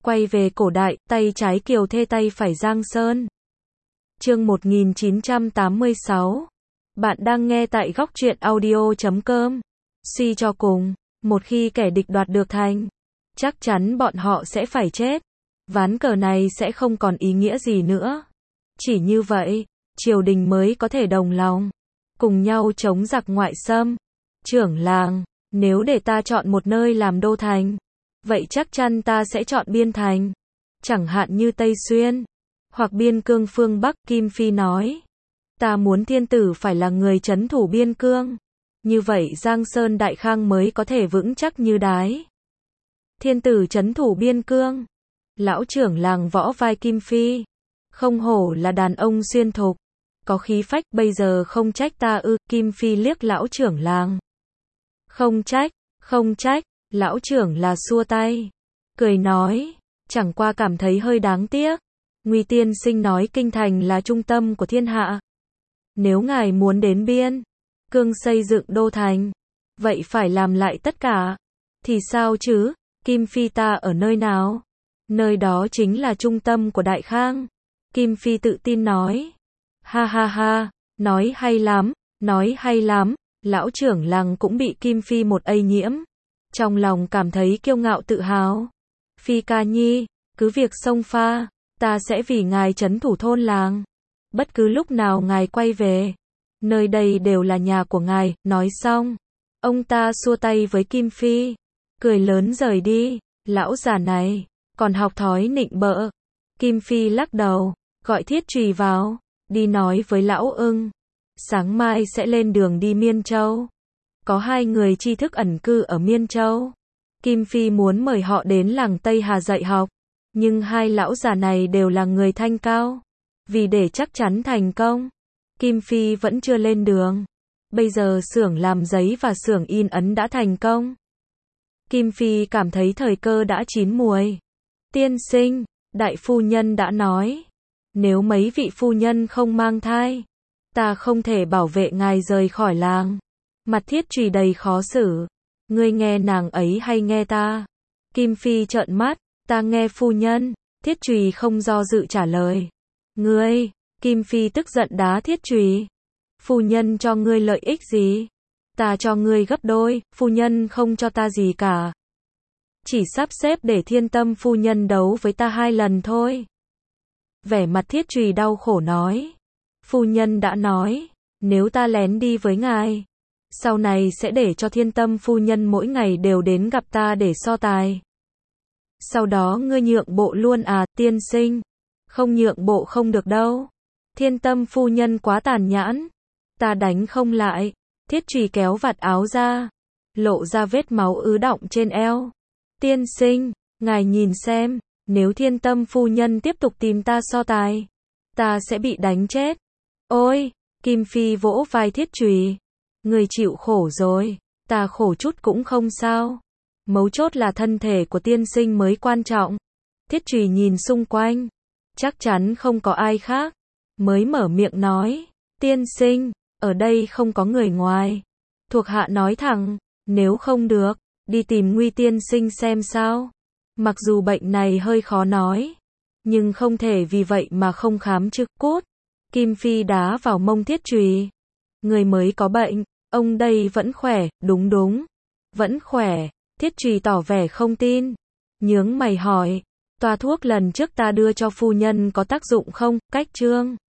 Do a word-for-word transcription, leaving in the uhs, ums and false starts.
Quay về cổ đại, tay trái Kiều Thê tay phải Giang Sơn. Chương một nghìn chín trăm tám mươi sáu. Bạn đang nghe tại góc truyện audio chấm com. Suy cho cùng, một khi kẻ địch đoạt được thành, chắc chắn bọn họ sẽ phải chết. Ván cờ này sẽ không còn ý nghĩa gì nữa. Chỉ như vậy, triều đình mới có thể đồng lòng, cùng nhau chống giặc ngoại xâm. Trưởng làng, nếu để ta chọn một nơi làm đô thành, vậy chắc chắn ta sẽ chọn Biên Thành. Chẳng hạn như Tây Xuyên, hoặc Biên Cương phương Bắc. Kim Phi nói, ta muốn thiên tử phải là người trấn thủ Biên Cương. Như vậy Giang Sơn Đại Khang mới có thể vững chắc như đái. Thiên tử trấn thủ Biên Cương. Lão trưởng làng võ vai Kim Phi. Không hổ là đàn ông xuyên thục, có khí phách. Bây giờ không trách ta ư? Kim Phi liếc lão trưởng làng. Không trách, không trách. Lão trưởng là xua tay, cười nói, chẳng qua cảm thấy hơi đáng tiếc. Nguy tiên sinh nói kinh thành là trung tâm của thiên hạ. Nếu ngài muốn đến Biên Cương xây dựng đô thành, vậy phải làm lại tất cả. Thì sao chứ? Kim Phi, ta ở nơi nào? Nơi đó chính là trung tâm của Đại Khang. Kim Phi tự tin nói. Ha ha ha, nói hay lắm, nói hay lắm. Lão trưởng làng cũng bị Kim Phi một ây nhiễm, trong lòng cảm thấy kiêu ngạo tự hào. Phi ca nhi, cứ việc xông pha, ta sẽ vì ngài trấn thủ thôn làng. Bất cứ lúc nào ngài quay về, nơi đây đều là nhà của ngài. Nói xong, ông ta xua tay với Kim Phi, cười lớn rời đi. Lão già này còn học thói nịnh bợ. Kim Phi lắc đầu, gọi Thiết Trùy vào, đi nói với lão ưng, sáng mai sẽ lên đường đi Miên Châu. Có hai người tri thức ẩn cư ở Miên Châu. Kim Phi muốn mời họ đến làng Tây Hà dạy học, nhưng hai lão già này đều là người thanh cao. Vì để chắc chắn thành công, Kim Phi vẫn chưa lên đường. Bây giờ xưởng làm giấy và xưởng in ấn đã thành công. Kim Phi cảm thấy thời cơ đã chín muồi. Tiên sinh, đại phu nhân đã nói, nếu mấy vị phu nhân không mang thai, ta không thể bảo vệ ngài rời khỏi làng. Mặt Thiết Trùy đầy khó xử. Ngươi nghe nàng ấy hay nghe ta? Kim Phi trợn mắt. Ta nghe phu nhân. Thiết Trùy không do dự trả lời. Ngươi. Kim Phi tức giận đá Thiết Trùy. Phu nhân cho ngươi lợi ích gì? Ta cho ngươi gấp đôi. Phu nhân không cho ta gì cả. Chỉ sắp xếp để Thiên Tâm phu nhân đấu với ta hai lần thôi. Vẻ mặt Thiết Trùy đau khổ nói. Phu nhân đã nói, nếu ta lén đi với ngài, sau này sẽ để cho Thiên Tâm phu nhân mỗi ngày đều đến gặp ta để so tài. Sau đó ngươi nhượng bộ luôn à? Tiên sinh, không nhượng bộ không được đâu. Thiên Tâm phu nhân quá tàn nhẫn, ta đánh không lại. Thiết Trùy kéo vạt áo ra, lộ ra vết máu ứ đọng trên eo. Tiên sinh, ngài nhìn xem, nếu Thiên Tâm phu nhân tiếp tục tìm ta so tài, ta sẽ bị đánh chết. Ôi, Kim Phi vỗ vai Thiết Trùy. Người chịu khổ rồi, ta khổ chút cũng không sao. Mấu chốt là thân thể của tiên sinh mới quan trọng. Thiết Trùy nhìn xung quanh, chắc chắn không có ai khác, mới mở miệng nói, tiên sinh, ở đây không có người ngoài. Thuộc hạ nói thẳng, nếu không được, đi tìm Nguy tiên sinh xem sao. Mặc dù bệnh này hơi khó nói, nhưng không thể vì vậy mà không khám trước. Cút. Kim Phi đá vào mông Thiết Trùy. Người mới có bệnh, ông đây vẫn khỏe. Đúng đúng, vẫn khỏe. Thiết Trùy tỏ vẻ không tin, nhướng mày hỏi, toa thuốc lần trước ta đưa cho phu nhân có tác dụng không? Cách trương